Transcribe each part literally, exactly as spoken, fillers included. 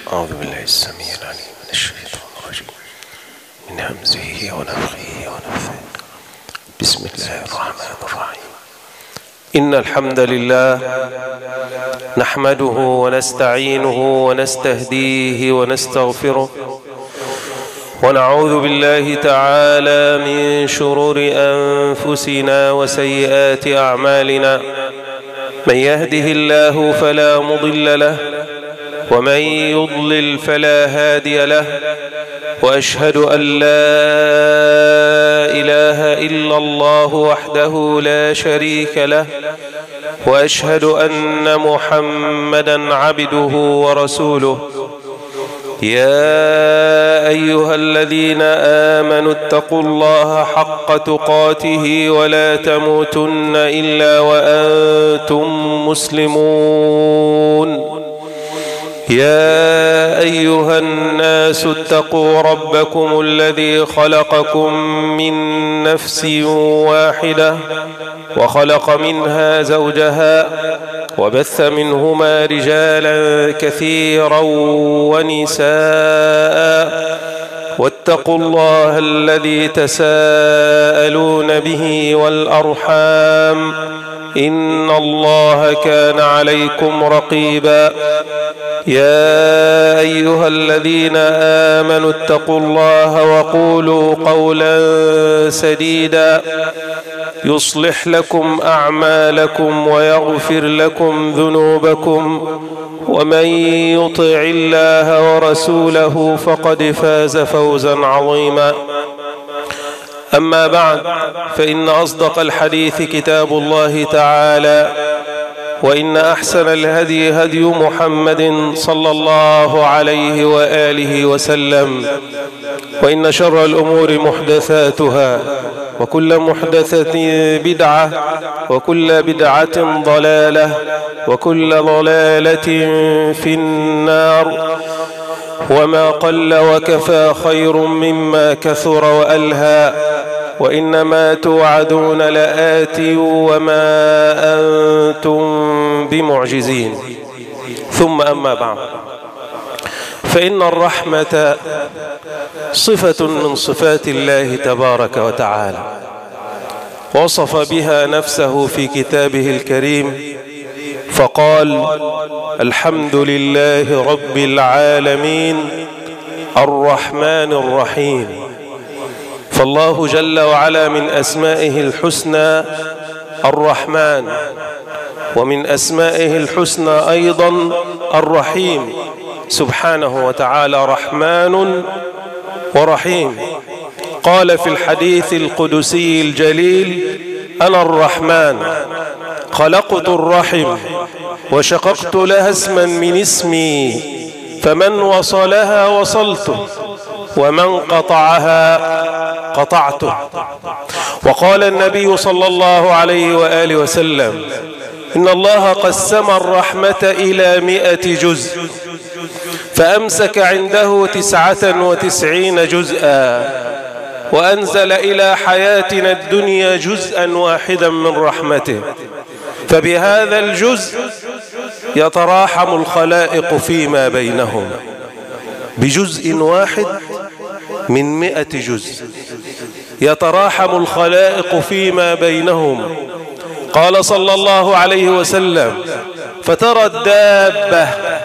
أعوذ بالله السميع العليم من الشيطان الرجيم من همزه ونفخه ونفثه. بسم الله الرحمن الرحيم. إن الحمد لله نحمده ونستعينه ونستهديه ونستغفره، ونعوذ بالله تعالى من شرور أنفسنا وسيئات أعمالنا. من يهده الله فلا مضل له، ومن يضلل فلا هادي له، وأشهد أن لا إله إلا الله وحده لا شريك له، وأشهد أن محمدا عبده ورسوله. يا أيها الذين آمنوا اتقوا الله حق تقاته ولا تموتن إلا وأنتم مسلمون. يا أيها الناس اتقوا ربكم الذي خلقكم من نفس واحدة، وخلق منها زوجها، وبث منهما رجالا كثيرا ونساء. واتقوا الله الذي تساءلون به والأرحام، إن الله كان عليكم رقيبا. يا أيها الذين آمنوا اتقوا الله وقولوا قولا سديدا يصلح لكم أعمالكم ويغفر لكم ذنوبكم، ومن يطع الله ورسوله فقد فاز فوزا عظيما. أما بعد، فإن أصدق الحديث كتاب الله تعالى، وإن أحسن الهدي هدي محمد صلى الله عليه وآله وسلم، وإن شر الأمور محدثاتها، وكل محدثة بدعة، وكل بدعة ضلالة، وكل ضلالة في النار. وما قل وكفى خير مما كثر وألهى، وإنما توعدون لآت وما أنتم بمعجزين. ثم أما بعد، فإن الرحمة صفة من صفات الله تبارك وتعالى، وصف بها نفسه في كتابه الكريم فقال: الحمد لله رب العالمين الرحمن الرحيم. فالله جل وعلا من أسمائه الحسنى الرحمن، ومن أسمائه الحسنى أيضا الرحيم سبحانه وتعالى، رحمن ورحيم. قال في الحديث القدسي الجليل: أنا الرحمن خلقت الرحم وشققت لها اسما من اسمي، فمن وصلها وصلته، ومن قطعها قطعته. وقال النبي صلى الله عليه وآله وسلم: إن الله قسم الرحمة إلى مئة جزء، فأمسك عنده تسعة وتسعين جزءا، وأنزل إلى حياتنا الدنيا جزءا واحدا من رحمته، فبهذا الجزء يتراحم الخلائق فيما بينهم، بجزء واحد من مئة جزء يتراحم الخلائق فيما بينهم. قال صلى الله عليه وسلم: فترى الدابة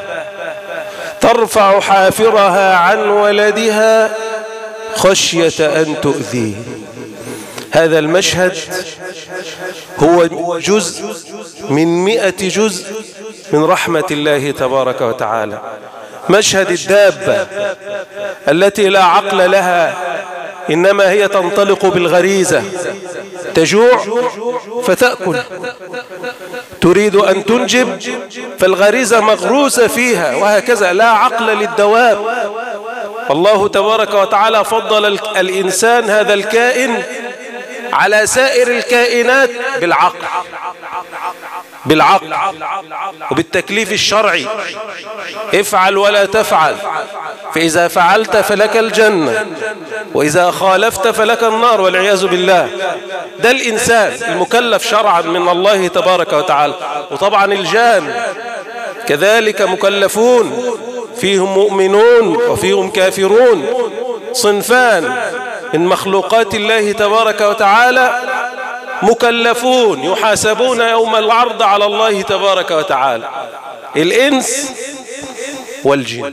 ترفع حافرها عن ولدها خشية أن تؤذيه. هذا المشهد هو جزء من مئة جزء من رحمة الله تبارك وتعالى. مشهد الدابة التي لا عقل لها، إنما هي تنطلق بالغريزة، تجوع فتأكل، تريد أن تنجب فالغريزة مغروسة فيها، وهكذا لا عقل للدواب. الله تبارك وتعالى فضل الإنسان هذا الكائن على سائر الكائنات بالعقل بالعقل وبالتكليف الشرعي: افعل ولا تفعل، فإذا فعلت فلك الجنة، وإذا خالفت فلك النار والعياذ بالله. ده الإنسان المكلف شرعا من الله تبارك وتعالى. وطبعا الجان كذلك مكلفون فيهم مؤمنون وفيهم كافرون، صنفان من مخلوقات الله تبارك وتعالى مكلفون يحاسبون يوم العرض على الله تبارك وتعالى، الإنس والجن.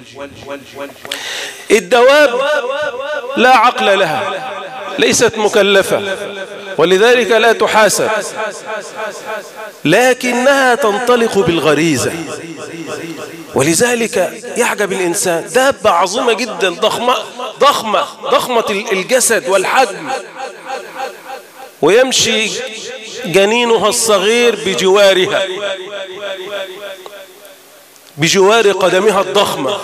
الدواب لا عقل لها، ليست مكلفة، ولذلك لا تحاسب، لكنها تنطلق بالغريزة. ولذلك يعجب الإنسان، دابة عظيمة جدا، ضخمة ضخمة ضخمة الجسد والحجم، ويمشي جنينها الصغير بجوارها، بجوار قدمها الضخمة،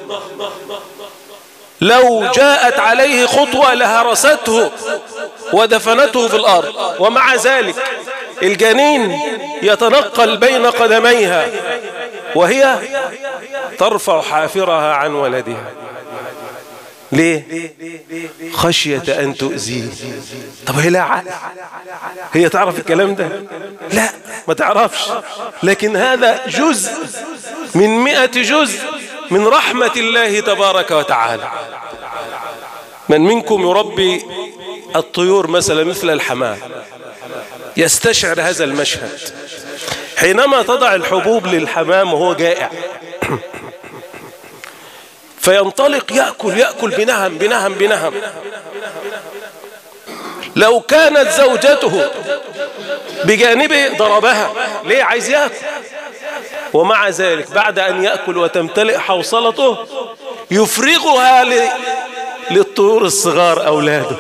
لو جاءت عليه خطوة لهرسته ودفنته في الأرض، ومع ذلك الجنين يتنقل بين قدميها وهي ترفع حافرها عن ولدها. ليه؟ خشية أن تؤذيه. طب هي لا عقل، هي تعرف الكلام ده؟ لا، ما تعرفش، لكن هذا جزء من مئة جزء من رحمة الله تبارك وتعالى. من منكم يربي الطيور مثلا مثل الحمام يستشعر هذا المشهد، حينما تضع الحبوب للحمام وهو جائع فينطلق يأكل يأكل بنهم بنهم بنهم. لو كانت زوجته بجانبه ضربها، ليه؟ عايز يأكل. ومع ذلك بعد أن يأكل وتمتلئ حوصلته يفرغها للطيور الصغار أولاده،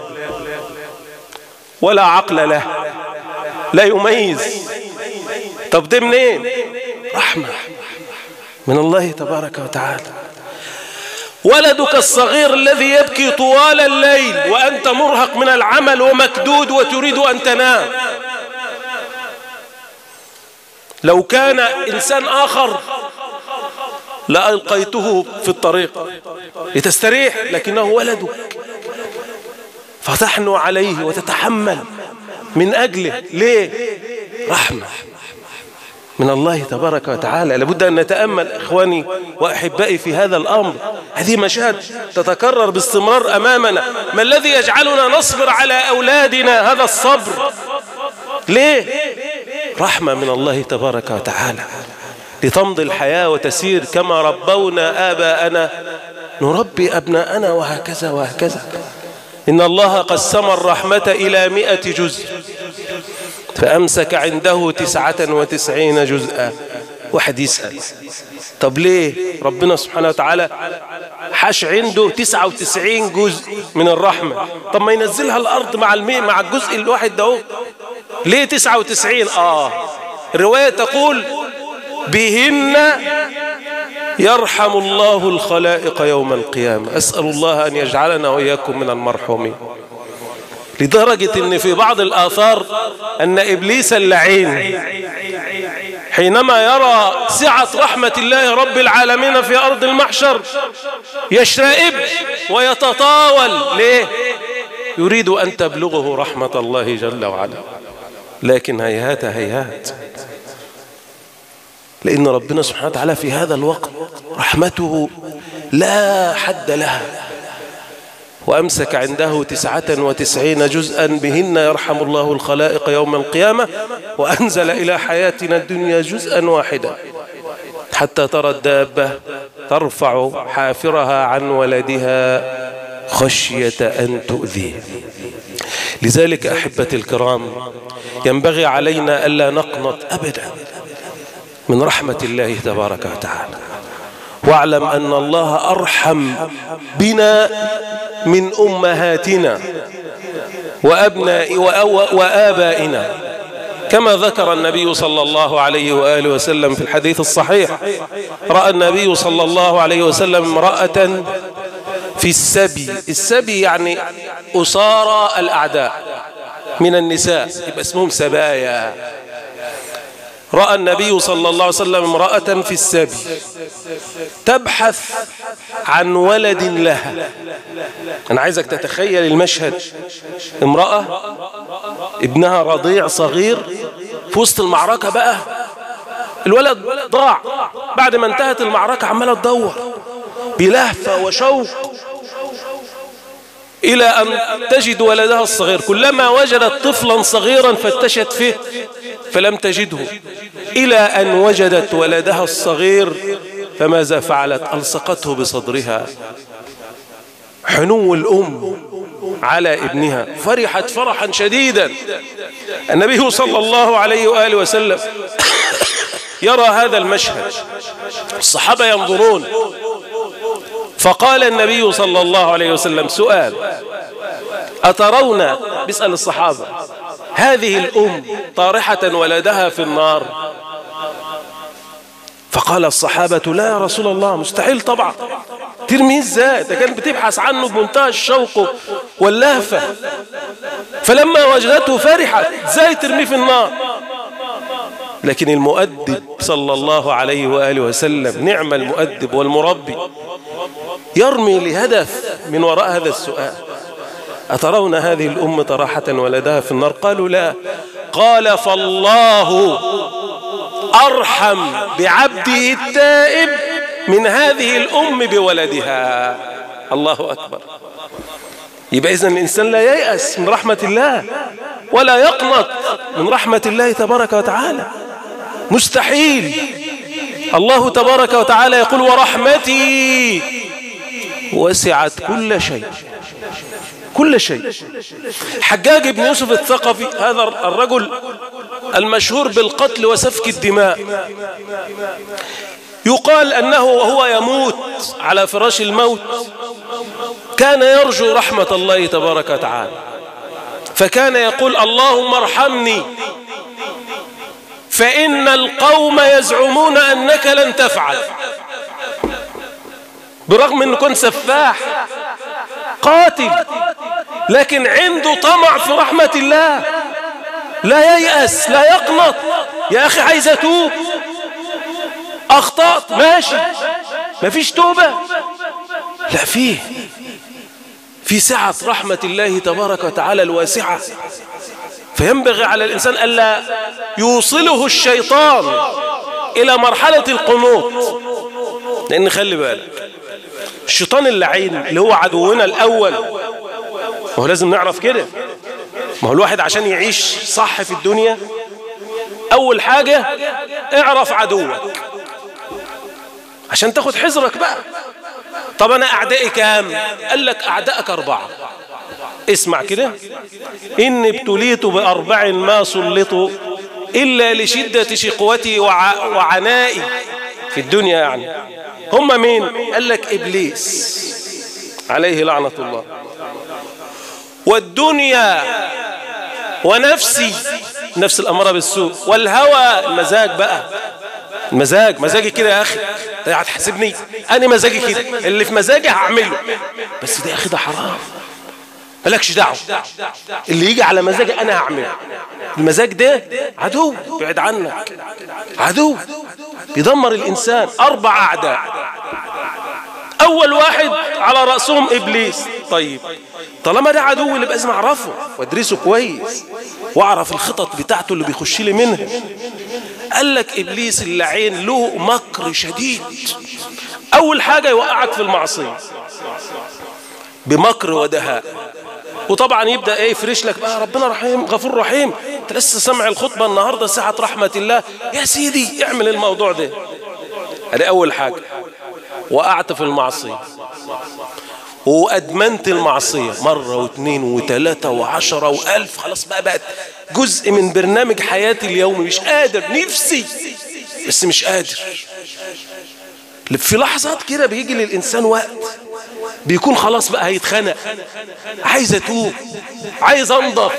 ولا عقل له، لا يميز. طب ده منين؟ رحمة من الله تبارك وتعالى. ولدك الصغير الذي يبكي طوال الليل وأنت مرهق من العمل ومكدود وتريد أن تنام، لو كان إنسان آخر لألقيته في الطريق لتستريح، لكنه ولدك فتحنو عليه وتتحمل من أجله. ليه؟ رحمة من الله تبارك وتعالى. لابد أن نتأمل إخواني وأحبائي في هذا الأمر. هذه مشاهد تتكرر باستمرار أمامنا. ما الذي يجعلنا نصبر على أولادنا هذا الصبر؟ ليه؟ رحمة من الله تبارك وتعالى، لتمضي الحياة وتسير كما ربونا آباءنا نربي أبناءنا، وهكذا وهكذا. إن الله قسم الرحمة إلى مئة جزء فأمسك عنده تسعة وتسعين جزءا. واحد يسأل، طب ليه ربنا سبحانه وتعالى حش عنده تسعة وتسعين جزء من الرحمة؟ طب ما ينزلها الأرض مع المئة مع الجزء الواحد ده. ليه تسعة وتسعين؟ آه الرواية تقول بهن يرحم الله الخلائق يوم القيامة. أسأل الله أن يجعلنا وإياكم من المرحومين. لدرجة أن في بعض الآثار أن إبليس اللعين حينما يرى سعة رحمة الله رب العالمين في أرض المحشر يشرئب ويتطاول. ليه؟ يريد أن تبلغه رحمة الله جل وعلا، لكن هيهات هيهات، لأن ربنا سبحانه وتعالى في هذا الوقت رحمته لا حد لها. وأمسك عنده تسعة وتسعين جزءا بهن يرحم الله الخلائق يوم القيامة، وأنزل إلى حياتنا الدنيا جزءا واحدا حتى ترى الدابة ترفع حافرها عن ولدها خشية أن تؤذيه. لذلك أحبتي الكرام ينبغي علينا ألا نقنط أبدا من رحمة الله تبارك وتعالى، واعلم أن الله أرحم بنا من أمهاتنا وأبناء وآبائنا، كما ذكر النبي صلى الله عليه وآله وسلم في الحديث الصحيح. رأى النبي صلى الله عليه وسلم امرأة في السبي. السبي يعني أسارى الأعداء من النساء، يبقى اسمهم سبايا. رأى النبي صلى الله عليه وسلم امرأة في السبي تبحث عن ولد لها. أنا عايزك تتخيل المشهد، امرأة ابنها رضيع صغير في وسط المعركة، بقى الولد ضاع بعد ما انتهت المعركة، عمالة تدور بلهفة وشوق إلى أن تجد ولدها الصغير. كلما وجدت طفلا صغيرا فتشت فيه فلم تجده، إلى أن وجدت ولدها الصغير فماذا فعلت؟ ألصقته بصدرها. حنو الأم على ابنها، فرحت فرحا شديدا. النبي صلى الله عليه وآله وسلم يرى هذا المشهد، الصحابة ينظرون، فقال النبي صلى الله عليه وسلم سؤال: أترون، بيسأل الصحابة، هذه الأم طارحة ولدها في النار؟ فقال الصحابة: لا يا رسول الله، مستحيل طبعا، ترميه ازاي؟ ده كانت بتبحث عنه بمنتهى الشوق واللهفة، فلما وجدته فرحت، ازاي ترميه في النار؟ لكن المؤدب صلى الله عليه وآله وسلم، نعم المؤدب والمربي، يرمي لهدف من وراء هذا السؤال: أترون هذه الأم طرحة ولدها في النار؟ قالوا لا. قال: فالله أرحم بعبده التائب من هذه الأم بولدها. الله أكبر. يبقى إذن الإنسان لا ييأس من رحمة الله ولا يقنط من رحمة الله تبارك وتعالى، مستحيل. الله تبارك وتعالى يقول: ورحمتي وسعت كل شيء، كل شيء. حجاج بن يوسف الثقفي، هذا الرجل المشهور بالقتل وسفك الدماء، يقال أنه وهو يموت على فراش الموت كان يرجو رحمة الله تبارك وتعالى، فكان يقول: اللهم ارحمني فإن القوم يزعمون أنك لن تفعل. برغم أنه كنت سفاح قاتل، لكن عنده طمع في رحمة الله، لا ييأس لا يقنط. يا أخي عايز أتوب، أخطأت ماشي، ما فيش توبة، لا فيه في سعة رحمة الله تبارك وتعالى الواسعة. فينبغي على الإنسان ألا يوصله الشيطان إلى مرحلة القنوط، لأن خلي بالك الشيطان اللعين اللي هو عدونا الأول، وهو لازم نعرف كده. ما هو الواحد عشان يعيش صح في الدنيا أول حاجة اعرف عدوك عشان تاخد حذرك بقى. طب أنا أعدائي كام؟ قال لك أعدائك أربعة. اسمع كده: إني ابتليت بأربع ما سلطوا إلا لشدة شقوتي وع... وعنائي في الدنيا. يعني هم مين؟ قال لك إبليس عليه لعنة الله، والدنيا، ونفسي، نفس الأمارة بالسوء، والهوى، المزاج بقى، المزاج، مزاجي كده يا أخي، ده هتحسبني أنا مزاجي كده، اللي في مزاجي هعمله، بس ده يا أخي ده حرام، مالكش دعوة، اللي يجي على مزاجي أنا هعمله. المزاج ده عدو، بعد عنك، عدو بيدمر الإنسان. أربع أعداء، أول واحد على رأسهم إبليس. طيب طالما ده عدو اللي لازم أعرفه وأدرسه كويس وأعرف الخطط بتاعته اللي بيخش لي منها. قال لك إبليس اللعين له مكر شديد. أول حاجة يوقعك في المعصية بمكر ودهاء، وطبعا يبدأ ايه يفرش لك بقى ربنا رحيم غفور رحيم، انت لسه سمع الخطبة النهاردة ساعة رحمة الله، يا سيدي اعمل الموضوع ده. هذه أول حاجة، وقعت في المعصية وأدمنت المعصية مرة واثنين وثلاثة وعشرة وألف، خلاص بقى بقت جزء من برنامج حياتي اليومي، مش قادر، نفسي بس مش قادر. في لحظات كده بيجي للإنسان وقت بيكون خلاص بقى هيتخنق، عايز أتوب، عايز أنضف.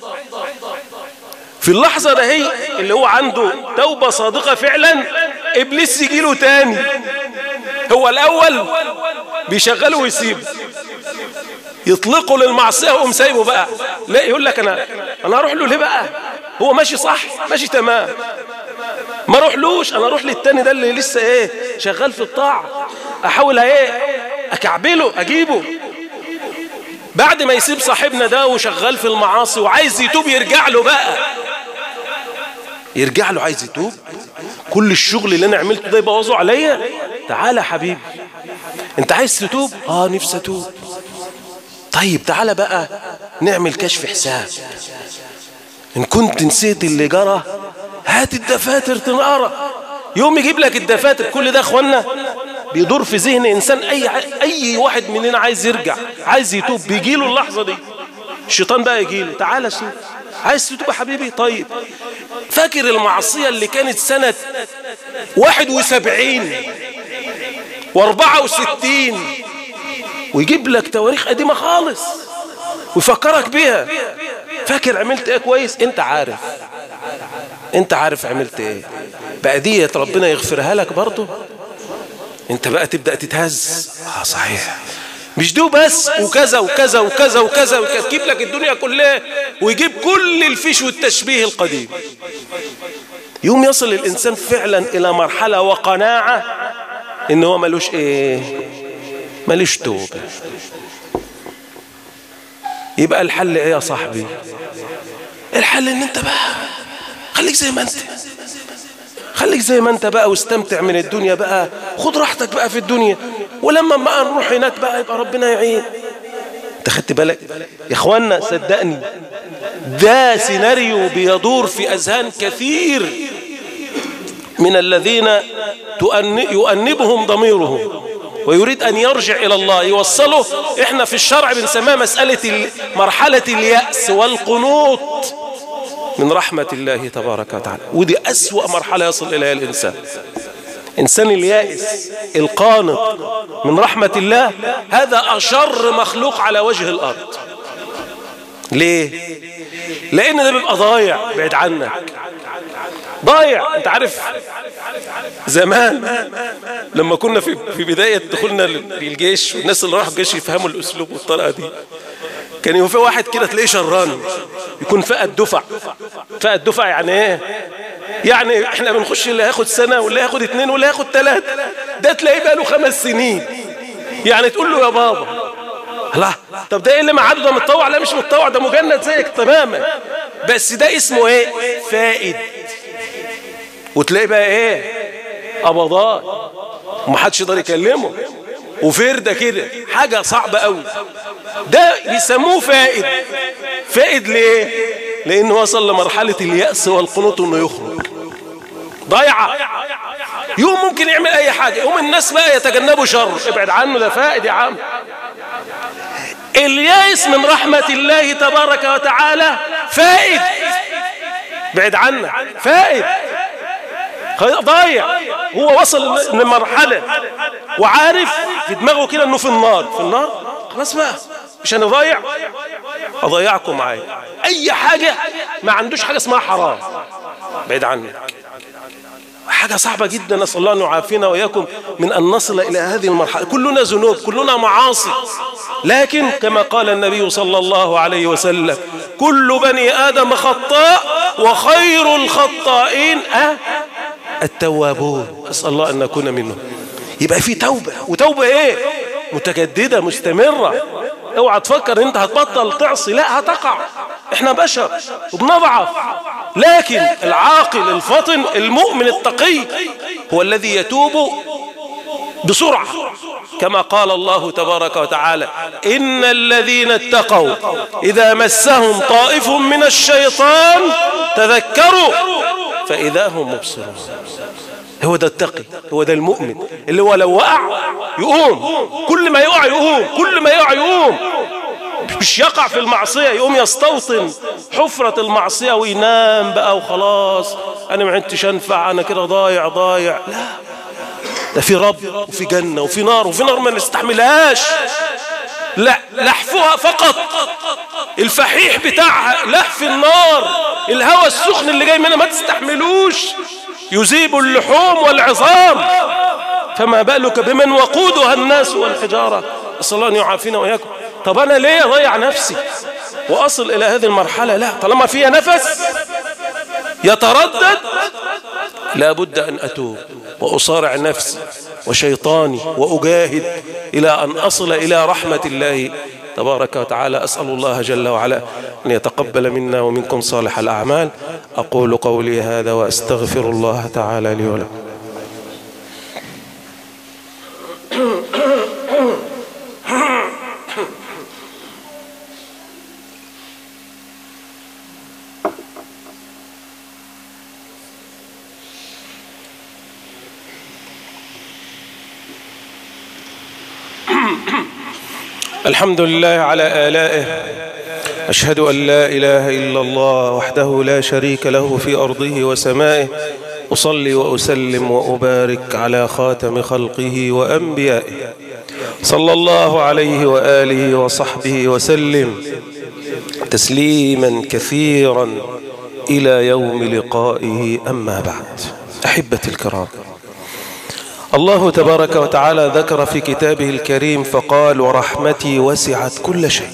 في اللحظة ده هي اللي هو عنده توبة صادقة فعلا، إبليس يجي له تاني. هو الأول بيشغله ويسيبه، يطلقه للمعصية وقوم سايبه بقى. لا يقول لك أنا أنا أروح له ليه بقى؟ هو ماشي صح، ماشي تمام، ما أروحلوش، أنا أروح للتاني ده اللي لسه إيه شغال في الطاعة، أحاول إيه أكعبله أجيبه. بعد ما يسيب صاحبنا ده وشغال في المعاصي وعايز يتوب، يرجع له بقى، يرجع له عايز يتوب. كل الشغل اللي أنا عملته ده يبوظه عليا، تعالى حبيبي، انت عايز تتوب؟ اه نفسي اتوب. طيب تعالى بقى نعمل كشف حساب، ان كنت نسيت اللي جرى هات الدفاتر تنقرا. يوم يجيب لك الدفاتر. كل ده اخوانا بيدور في ذهن انسان، اي اي واحد مننا عايز يرجع، عايز يتوب، بيجي له اللحظه دي. الشيطان بقى يجي له، تعالى شوف، عايز تتوب يا حبيبي؟ طيب فاكر المعصيه اللي كانت سنه واحد وسبعين واربعة وستين، ويجيب لك تواريخ قديمه خالص ويفكرك بيها. فاكر عملت ايه كويس؟ انت عارف، انت عارف عملت ايه. بقى دي ربنا يغفرها لك برضه؟ انت بقى تبدأ تتهز. اه صحيح، مش دو بس، وكذا وكذا وكذا وكذا وكذا، يجيب لك الدنيا كلها ويجيب كل الفيش والتشبيه القديم. يوم يصل الانسان فعلا الى مرحلة وقناعة ان هو ملوش ايه، ملوش توبة. يبقى الحل ايه يا صاحبي؟ الحل ان انت بقى خليك زي ما انت، خليك زي ما انت بقى، واستمتع من الدنيا بقى، خد راحتك بقى في الدنيا، ولما ما نروح هناك بقى يبقى ربنا يعين. انت خدت بالك يا اخوانا؟ صدقني ده سيناريو بيدور في اذهان كثير من الذين يؤنبهم ضميرهم ويريد ان يرجع الى الله، يوصله. احنا في الشرع بنسميها مسألة مرحلة اليأس والقنوط من رحمة الله تبارك وتعالى، ودي أسوأ مرحلة يصل إليها الإنسان. إنسان اليائس القانط من رحمة الله، هذا أشر مخلوق على وجه الأرض. ليه؟ لأن ده بيبقى ضايع بعيد عنك، ضايع. أنت عارف زمان لما كنا في في بداية دخولنا للجيش، والناس اللي راحوا الجيش يفهموا الأسلوب والطريقة دي، كان يبقى في واحد كده تلاقيه شراني، يكون فقد دفع. فقد دفع يعني ايه؟ يعني احنا بنخش اللي هياخد سنة واللي هياخد اتنين واللي هياخد تلاتة، ده تلاقيه بقى له خمس سنين. يعني تقول له يا بابا، لا طب ده ايه اللي معاده؟ ده متطوع؟ لا مش متطوع، ده مجند زيك تماما، بس ده اسمه ايه؟ فائد. وتلاقيه بقى ايه؟ قبضات ومحدش يقدر يكلمه، وفردة كده، حاجة صعبة قوي. ده بيسموه فائد. فائد ليه؟ لأنه وصل لمرحلة اليأس والقنوط انه يخرج. ضيعة. يوم ممكن يعمل اي حاجة، يوم الناس بقى يتجنبوا شر، ابعد عنه، ده فائد يا عم. اليأس من رحمة الله تبارك وتعالى فائد، بعد عنه، فائد. ضايع. هو وصل لمرحلة وعارف في دماغه كده انه في النار، في النار خلاص بقى مش انا ضايع، اضيعكم معايا. اي حاجة ما عندوش حاجة اسمها حرام، بعيد عنه. حاجة صعبة جدا. نسأل الله أن يعافينا وإياكم من أن نصل إلى هذه المرحلة. كلنا ذنوب، كلنا معاصي، لكن كما قال النبي صلى الله عليه وسلم: كل بني آدم خطاء وخير الخطائين أه التوابون. أسأل الله أن نكون منهم. يبقى في توبة، وتوبة إيه؟ متجددة مستمرة. اوعى تفكر انت هتبطل تعصي، لا، هتقع. احنا بشر وبنضعف، لكن العاقل الفطن المؤمن التقي هو الذي يتوب بسرعة، كما قال الله تبارك وتعالى: إن الذين اتقوا إذا مسهم طائف من الشيطان تذكروا فإذا هم مبصرون. هو ده التقي، هو ده المؤمن اللي هو لو وقع يقوم، كل ما يقع يقوم، كل ما يقع يقوم، مش يقع في المعصية يقوم يستوطن حفرة المعصية وينام بقى وخلاص، أنا ما عدتش أنفع، أنا كده ضايع ضايع. لا، ده في رب وفي جنة وفي نار، وفي نار ما نستحملهاش، لا لحفها فقط، الفحيح بتاعها لحف النار، الهواء السخن اللي جاي منها ما تستحملوش، يذيب اللحوم والعظام، فما بالك بمن وقودها الناس والحجارة. أسأل الله أن يعافينا وإياكم. طب أنا ليه أضيع نفسي وأصل إلى هذه المرحلة؟ لا، طالما فيها نفس يتردد لا بد أن أتوب وأصارع نفسي وشيطاني وأجاهد إلى أن أصل إلى رحمة الله تبارك وتعالى. أسأل الله جل وعلا أن يتقبل منا ومنكم صالح الأعمال. أقول قولي هذا وأستغفر الله تعالى لي ولكم. الحمد لله على آلائه، أشهد أن لا إله إلا الله وحده لا شريك له في أرضه وسمائه، أصلي وأسلم وأبارك على خاتم خلقه وأنبيائه صلى الله عليه وآله وصحبه وسلم تسليما كثيرا إلى يوم لقائه. أما بعد، أحبتي الكرام، الله تبارك وتعالى ذكر في كتابه الكريم فقال: ورحمتي وسعت كل شيء.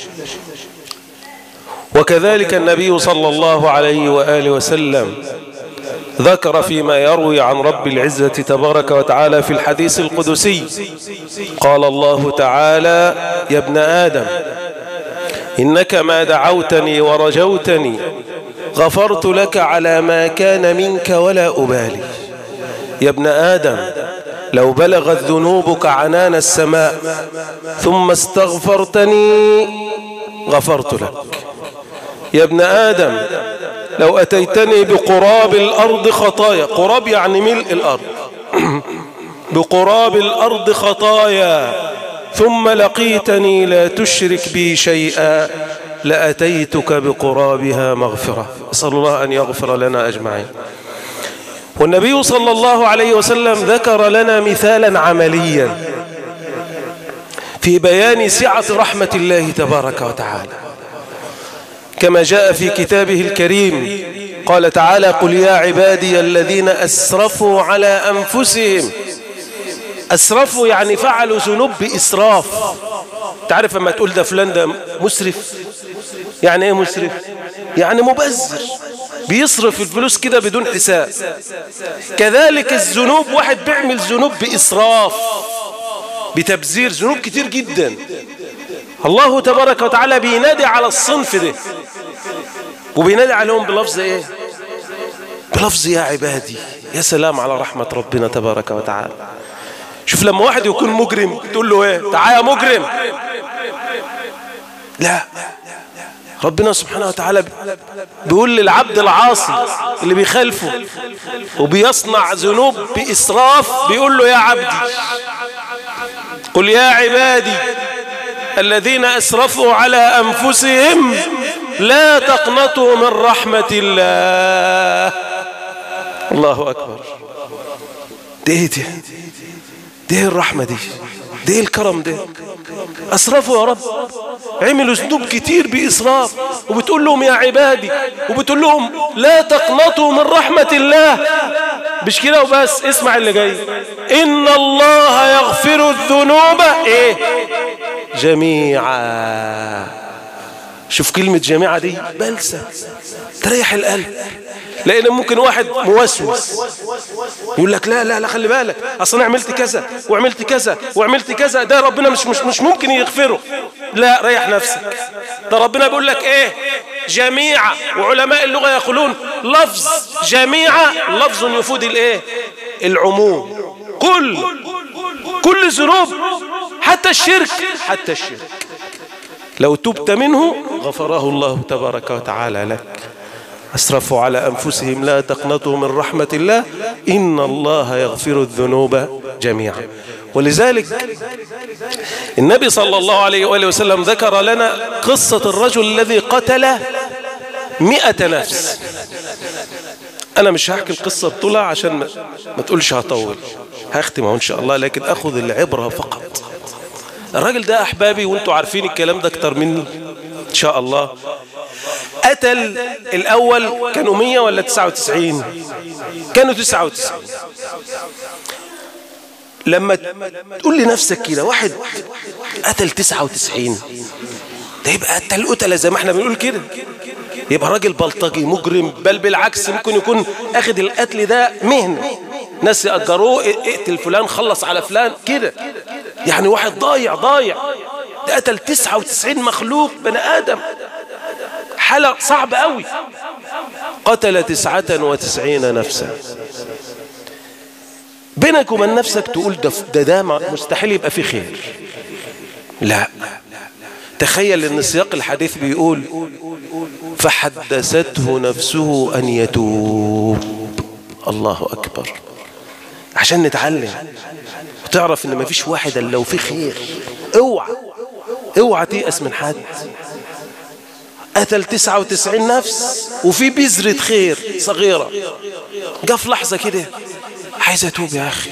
وكذلك النبي صلى الله عليه وآله وسلم ذكر فيما يروي عن رب العزة تبارك وتعالى في الحديث القدسي، قال الله تعالى: يا ابن آدم إنك ما دعوتني ورجوتني غفرت لك على ما كان منك ولا أبالي. يا ابن آدم لو بلغت ذنوبك عنان السماء ثم استغفرتني غفرت لك. يا ابن آدم لو أتيتني بقراب الأرض خطايا، قراب يعني ملء الأرض، بقراب الأرض خطايا ثم لقيتني لا تشرك بي شيئا لأتيتك بقرابها مغفرة. أسأل الله أن يغفر لنا أجمعين. والنبي صلى الله عليه وسلم ذكر لنا مثالا عمليا في بيان سعة رحمة الله تبارك وتعالى، كما جاء في كتابه الكريم قال تعالى: قل يا عبادي الذين أسرفوا على أنفسهم. أسرفوا يعني فعلوا ذنوب بإسراف. تعرف لما تقول ده فلان ده مسرف، يعني ايه مسرف؟ يعني مبذر، بيصرف الفلوس كده بدون حساب. كذلك الذنوب، واحد بيعمل ذنوب بإسراف بتبذير، ذنوب كتير جدا. الله تبارك وتعالى بينادي على الصنف ده، وبينادي عليهم بلفظ ايه؟ بلفظ يا عبادي. يا سلام على رحمة ربنا تبارك وتعالى. شوف لما واحد يكون مجرم تقول له ايه؟ تعال يا مجرم. لا، ربنا سبحانه وتعالى بيقول للعبد العاصي اللي بيخالفه وبيصنع ذنوب بإسراف، بيقول له: يا عبدي قل يا عبادي الذين أسرفوا على أنفسهم لا تقنطوا من رحمة الله. الله أكبر. ده ايه ده؟ ده ايه الرحمة دي؟ ده ايه الكرم ده؟ أسرفوا يا رب، عملوا ذنوب كتير بإسراف، وبتقول لهم يا عبادي، وبتقول لهم لا تقنطوا من رحمة الله. مش كده وبس، اسمع اللي جاي: إن الله يغفر الذنوب إيه؟ جميعا. شوف كلمة جميعا دي بلسة تريح القلب، لأن ممكن واحد موسوس يقول لك لا لا لا خلي بالك، أصلا عملت كذا وعملت كذا وعملت كذا، ده ربنا مش مش مش ممكن يغفره. لا، ريح نفسك، ده ربنا بيقول لك إيه؟ جميعا. وعلماء اللغة يقولون لفظ جميعا لفظ يفيد الإيه؟ العموم. كل كل الذنوب، حتى الشرك، حتى الشرك لو تبت منه غفره الله تبارك وتعالى لك. أسرفوا على أنفسهم لا تقنطوا من رحمة الله إن الله يغفر الذنوب جميعا. ولذلك النبي صلى الله عليه وآله وسلم ذكر لنا قصة الرجل الذي قتل مئة نفس. أنا مش هحكي القصة بطولها عشان ما, ما تقولش هطول، هختمها إن شاء الله، لكن أخذ العبرة فقط. الراجل ده أحبابي، وانتوا عارفين الكلام ده أكتر مني إن شاء الله، قتل الأول كانوا مية ولا تسعة وتسعين؟ كانوا تسعة وتسعين. لما تقول لنفسك كده واحد قتل تسعة وتسعين، ده يبقى قتل قتلة زي ما احنا بنقول كده، يبقى راجل بلطجي مجرم، بل بالعكس ممكن يكون أخذ القتل ده مهنة، ناس يأجروه، اقتل فلان خلص على فلان كده، يعني واحد ضايع ضايع. ده قتل تسعة وتسعين مخلوق بني آدم، حالة صعبة قوي. قتل تسعة وتسعين نفسا بينك وبين نفسك تقول ده ده, ده مستحيل يبقى فيه خير. لا، تخيل ان سياق الحديث بيقول فحدثته نفسه ان يتوب. الله اكبر. عشان نتعلم وتعرف ان مفيش واحد الا لو فيه خير. اوعى اوعى تيأس من حد. قتل تسعة وتسعين نفس وفي بذرة خير صغيرة، جاء في لحظة كده عايز اتوب يا اخي،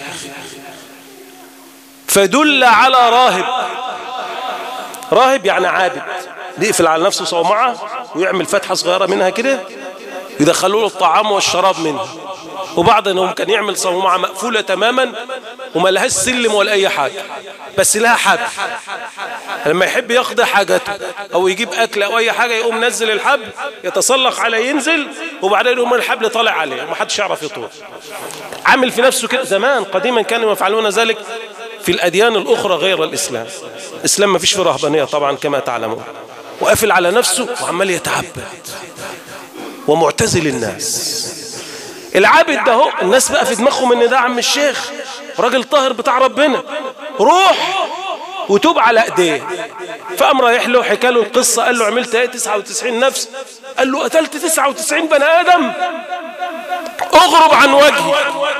فدل على راهب. راهب يعني عابد، يقفل على نفسه صومعة ويعمل فتحة صغيرة منها كده يدخلوا له الطعام والشراب منها، وبعض انهم كان يعمل صومعة مقفولة تماما وما لهاش سلم ولا اي حاجة، بس لها حبل. لما يحب يقضي حاجته او يجيب اكل او اي حاجة يقوم نزل الحبل يتسلق عليه ينزل، وبعدين يقوم الحبل طالع عليه ومحدش يعرف يطول. عامل في نفسه كده. زمان قديما كانوا يفعلون ذلك في الاديان الاخرى غير الاسلام. الاسلام ما فيش فيه رهبانية طبعا كما تعلمون، وقافل على نفسه وعمال يتعبد ومعتزل الناس. العابد ده هو الناس بقى في دماغهم ان ده عم الشيخ راجل طاهر بتاع ربنا، روح وتوب على ايديه. فقام رايح له حكى له القصه، قال له عملت ايه؟ تسعة وتسعين نفس. قال له قتلت تسعة وتسعين بني ادم، اغرب عن وجهي.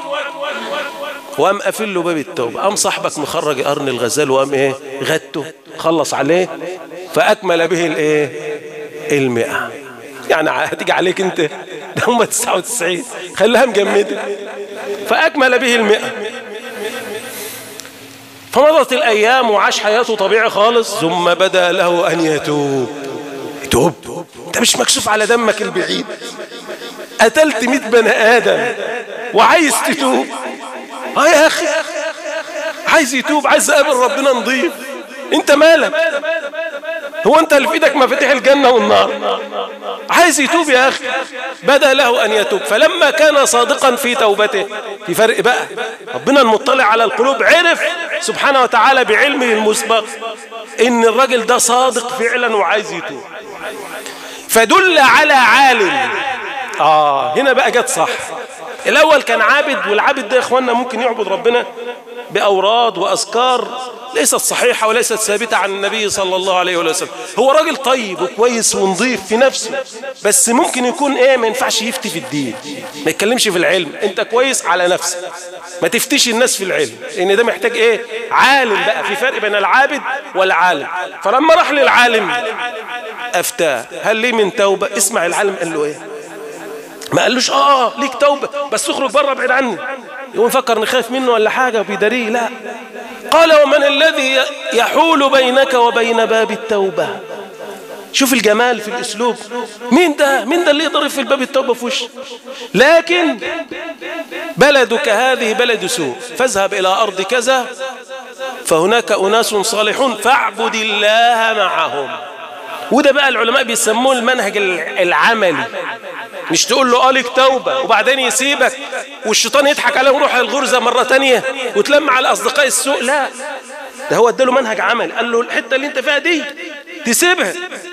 وقام قافل له باب التوبه. قام صاحبك مخرج قرن الغزال وقام ايه غته، خلص عليه فاكمل به الايه المئة. يعني هتيجي عليك انت، ده هم تسعة وتسعين، خليها مجمده. فاكمل به المئة. فمضت الايام وعاش حياته طبيعي خالص، ثم بدا له ان يتوب. يتوب؟ انت مش مكسوف على دمك البعيد؟ قتلت مئة بني ادم وعايز تتوب؟ اه يا اخي، عايز يتوب، عايز يقابل ربنا نضيف. انت مالك؟ هو انت اللي في ايدك مفاتيح الجنه والنار؟ عايز يتوب يا اخي. بدا له ان يتوب. فلما كان صادقا في توبته، في فرق بقى، ربنا المطلع على القلوب عرف سبحانه وتعالى بعلمه المسبق ان الراجل ده صادق فعلا وعايز يتوب، فدل على عالم. اه هنا بقى جت صح. الاول كان عابد، والعابد ده يا اخوانا ممكن يعبد ربنا باوراد واذكار ليست صحيحه وليست ثابته عن النبي صلى الله عليه وسلم. هو راجل طيب وكويس ونظيف في نفسه، بس ممكن يكون ايه ما ينفعش يفتي في الدين، ما يتكلمش في العلم. انت كويس على نفسك، ما تفتيش الناس في العلم، لان ده محتاج ايه عالم. بقى في فرق بين العابد والعالم. فلما راح للعالم افتاه هل لي من توبه؟ اسمع العالم قال له ايه. ما قالوش اه ليك توبه بس اخرج بره ابعد عني، يقوم فكر نخاف منه ولا حاجه وبيداريه. لا، قال ومن الذي يحول بينك وبين باب التوبه؟ شوف الجمال في الاسلوب. مين ده؟ مين ده اللي يقدر في الباب التوبه في وشه؟ لكن بلدك هذه بلد سوء، فاذهب الى ارض كذا فهناك اناس صالحون فاعبد الله معهم. وده بقى العلماء بيسموه المنهج العملي. مش تقول له اه ليك توبه وبعدين يسيبك والشيطان يضحك عليه ويروح الغرزه مره تانية وتلم على اصدقاء السوء. لا، ده هو اداله منهج عملي. قال له الحته اللي انت فيها دي تسيبها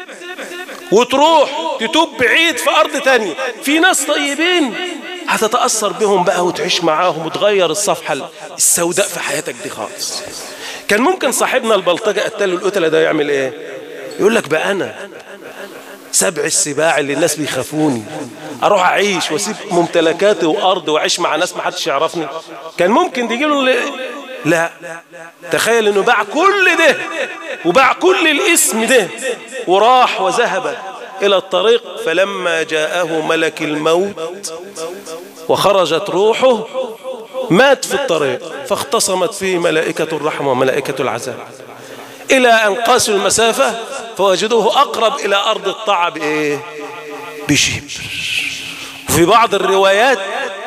وتروح تتوب بعيد في ارض تانية في ناس طيبين هتتاثر بهم بقى وتعيش معاهم وتغير الصفحه السوداء في حياتك دي خالص. كان ممكن صاحبنا البلطجه قتله القتله ده يعمل ايه؟ يقول لك بقى انا سبع السباع اللي الناس بيخافوني اروح اعيش واسيب ممتلكاتي وارض واعيش مع ناس ما حدش يعرفني. كان ممكن تيجي له. لا، تخيل انه باع كل ده وباع كل الاسم ده وراح وذهب الى الطريق. فلما جاءه ملك الموت وخرجت روحه مات في الطريق، فاختصمت فيه ملائكة الرحمة وملائكة العذاب إلى أن قاسوا المسافة فوجدوه أقرب إلى أرض الطاعة بإيه؟ بشبر. وفي بعض الروايات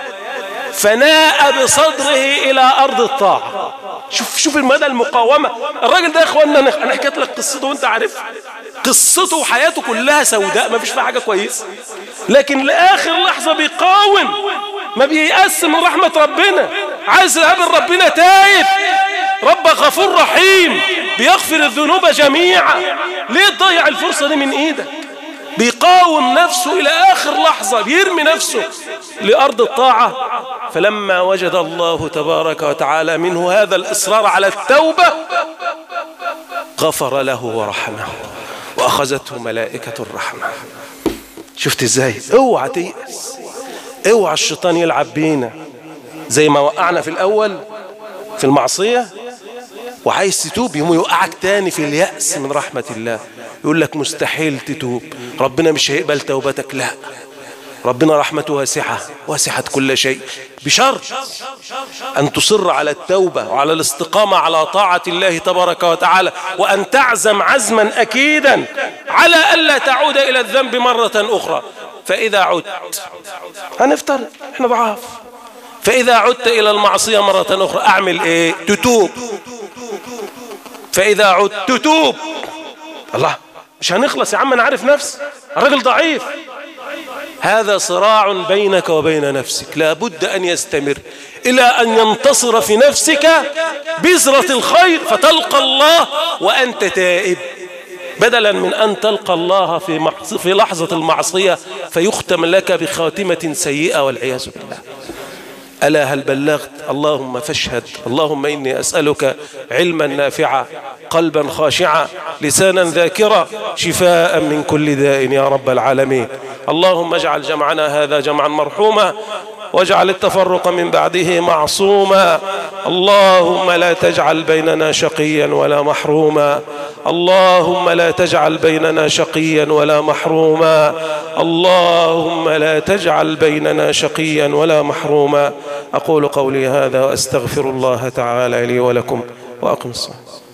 فناء بصدره إلى أرض الطاعة. شوف شوف المدى المقاومة. الراجل ده يا إخواننا أنا حكيت لك قصته وأنت عارف قصته وحياته كلها سوداء ما فيش فيها حاجة كويس، لكن لآخر لحظة بيقاوم، ما بييأس من رحمة ربنا، عايز يقابل ربنا تايب. رب غفور رحيم بيغفر الذنوب جميعا. ليه تضيع الفرصة دي من ايدك؟ بيقاوم نفسه الى اخر لحظة، بيرمي نفسه لأرض الطاعة. فلما وجد الله تبارك وتعالى منه هذا الإصرار على التوبة غفر له ورحمه وأخذته ملائكة الرحمة. شفت ازاي؟ اوعى تيأس، اوعى الشيطان يلعب بينا زي ما وقعنا في الأول في المعصية وعايز تتوب يوم يوقعك تاني في اليأس من رحمة الله، يقول لك مستحيل تتوب، ربنا مش هيقبل توبتك. لا، ربنا رحمته واسعة، واسعة كل شيء، بشرط أن تصر على التوبة وعلى الاستقامة على طاعة الله تبارك وتعالى، وأن تعزم عزما أكيدا على ألا تعود إلى الذنب مرة أخرى. فإذا عدت، هنفترض احنا ضعاف، فإذا عدت إلى المعصية مرة أخرى أعمل إيه؟ تتوب. فإذا عدت تتوب. الله، مش هنخلص يا عم، أنا عارف نفسي الراجل ضعيف. هذا صراع بينك وبين نفسك لا بد أن يستمر إلى أن ينتصر في نفسك بذرة الخير فتلقى الله وأنت تائب، بدلا من أن تلقى الله في, في لحظة المعصية فيختم لك بخاتمة سيئة والعياذ بالله. ألا هل بلغت؟ اللهم فاشهد. اللهم إني أسألك علما نافعا، قلبا خاشعا، لسانا ذاكرا، شفاء من كل داء يا رب العالمين. اللهم اجعل جمعنا هذا جمعا مرحوما، واجعل التفرق من بعده معصوما. اللهم لا تجعل بيننا شقيا ولا محروما. اللهم لا تجعل بيننا شقيا ولا محروما. اللهم لا تجعل بيننا شقيا ولا محروما. أقول قولي هذا وأستغفر الله تعالى لي ولكم، وأقم الصلاة.